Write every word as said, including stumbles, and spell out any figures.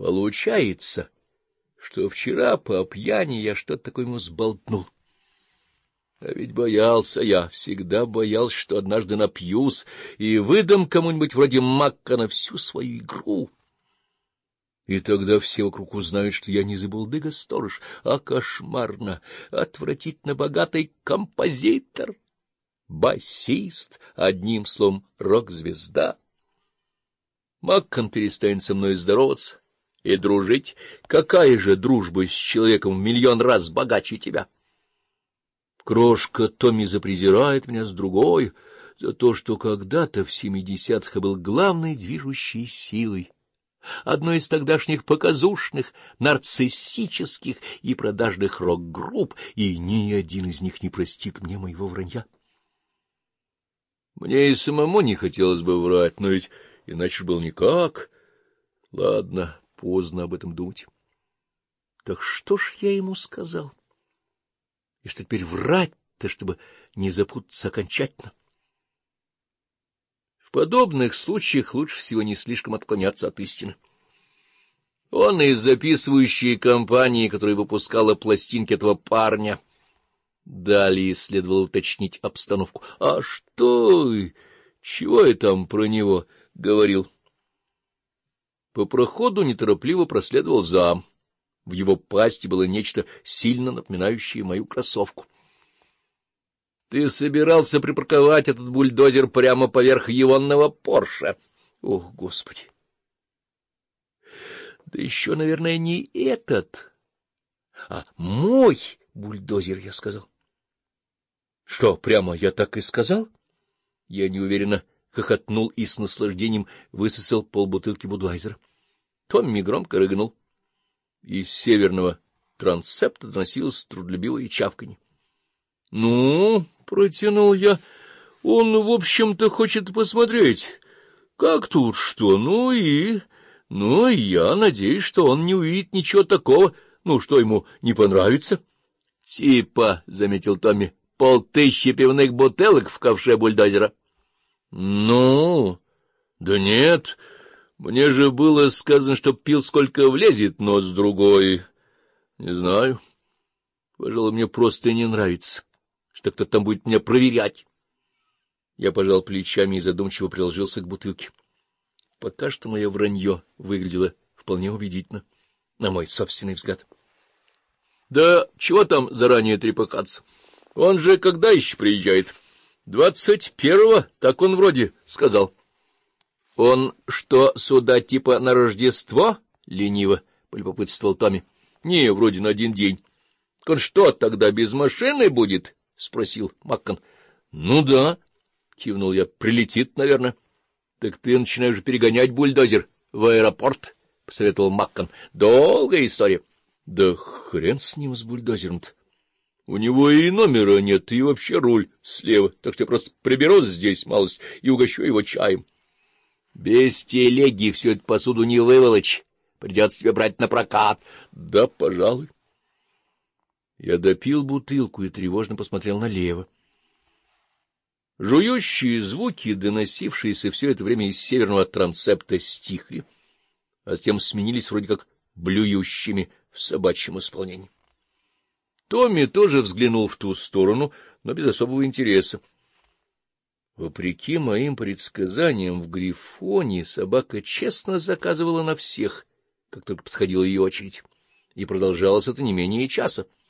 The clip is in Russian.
Получается, что вчера по пьяни я что-то такое ему сболтнул. А ведь боялся я, всегда боялся, что однажды напьюсь и выдам кому-нибудь вроде Маккана всю свою игру. И тогда все вокруг узнают, что я не забулдыга-сторож, а кошмарно, отвратительно богатый композитор, басист, одним словом, рок-звезда. Маккан перестанет со мной здороваться и дружить. Какая же дружба с человеком в миллион раз богаче тебя? Крошка Томми запрезирает меня с другой за то, что когда-то в семидесятых я был главной движущей силой одной из тогдашних показушных, нарциссических и продажных рок-групп, и ни один из них не простит мне моего вранья. Мне и самому не хотелось бы врать, но ведь иначе было никак. Ладно, поздно об этом думать. Так что ж я ему сказал? И что теперь врать-то, чтобы не запутаться окончательно? В подобных случаях лучше всего не слишком отклоняться от истины. Он из записывающей компании, которая выпускала пластинки этого парня. Далее следовало уточнить обстановку. А что? Чего я там про него говорил? По проходу неторопливо проследовал зам. В его пасти было нечто сильно напоминающее мою кроссовку. — Ты собирался припарковать этот бульдозер прямо поверх егонного Порше? Ох, Господи! Да еще, наверное, не этот, а мой бульдозер, я сказал. — Что, прямо я так и сказал? Я неуверенно хохотнул и с наслаждением высосал полбутылки Будвайзера. Томми громко рыгнул. Из северного трансепта доносилось трудолюбивое чавканье. — Ну, — протянул я, — он, в общем-то, хочет посмотреть, как тут что, ну и... Ну, я надеюсь, что он не увидит ничего такого, ну, что ему не понравится. — Типа, — заметил Томми, — полтыщи пивных бутылок в ковше бульдозера. — Ну, да нет... Мне же было сказано, что пил сколько влезет, но с другой... Не знаю. Пожалуй, мне просто не нравится, что кто-то там будет меня проверять. Я пожал плечами и задумчиво приложился к бутылке. Пока что мое вранье выглядело вполне убедительно, на мой собственный взгляд. Да чего там заранее трепыхаться? Он же когда еще приезжает? Двадцать первого, так он вроде сказал. — Он что, сюда типа на Рождество? — лениво полюбопытствовал Томми. — Не, вроде на один день. — Он что, тогда без машины будет? — спросил Маккан. — Ну да, — кивнул я, — прилетит, наверное. — Так ты начинаешь перегонять бульдозер в аэропорт, — посоветовал Маккан. — Долгая история. — Да хрен с ним, с бульдозером-то. У него и номера нет, и вообще руль слева, так что я просто приберусь здесь малость и угощу его чаем. — Без телеги всю эту посуду не выволочь. Придется тебе брать на прокат. — Да, пожалуй. Я допил бутылку и тревожно посмотрел налево. Жующие звуки, доносившиеся все это время из северного трансепта, стихли, а затем сменились вроде как блюющими в собачьем исполнении. Томми тоже взглянул в ту сторону, но без особого интереса. Вопреки моим предсказаниям, в Грифоне собака честно заказывала на всех, как только подходила ее очередь, и продолжалось это не менее часа.